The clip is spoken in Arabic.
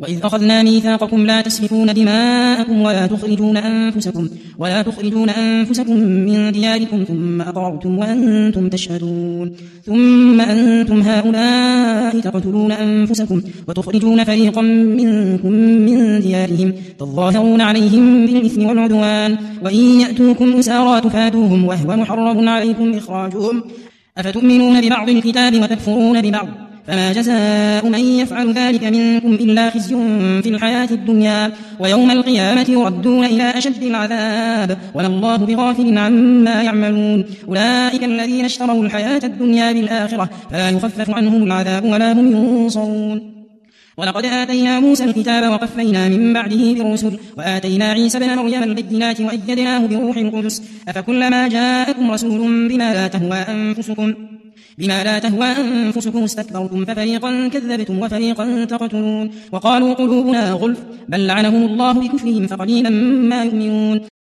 وإذ أخذنا ميثاقكم لا تسفكون دماءكم ولا تخرجون أنفسكم من دياركم ثم أقررتم وأنتم تشهدون ثم أنتم هؤلاء تقتلون أنفسكم وتخرجون فريقا منكم من ديارهم تظاهرون عليهم بالإثم والعدوان وإن يأتوكم أسارى تفادوهم وهو محرم عليكم إخراجهم أفتؤمنون ببعض الكتاب وتكفرون ببعض فما جزاء من يفعل ذلك منكم إلا خزي في الحياة الدنيا ويوم القيامة يردون إلى أشد العذاب وما الله بغافل عما يعملون أولئك الذين اشتروا الحياة الدنيا بالآخرة فلا يخفف عنهم العذاب ولا هم ينصرون ولقد آتينا موسى الكتاب وقفينا من بعده برسل وآتينا عيسى بن مريم البينات وأيدناه بروح القدس أفكلما جاءكم رسول بما لا تهوى أنفسكم استكبرتم ففريقا كذبتم وفريقا تقتلون وقالوا قلوبنا غلف بل لعنهم الله بكفرهم فقليلا ما يؤمنون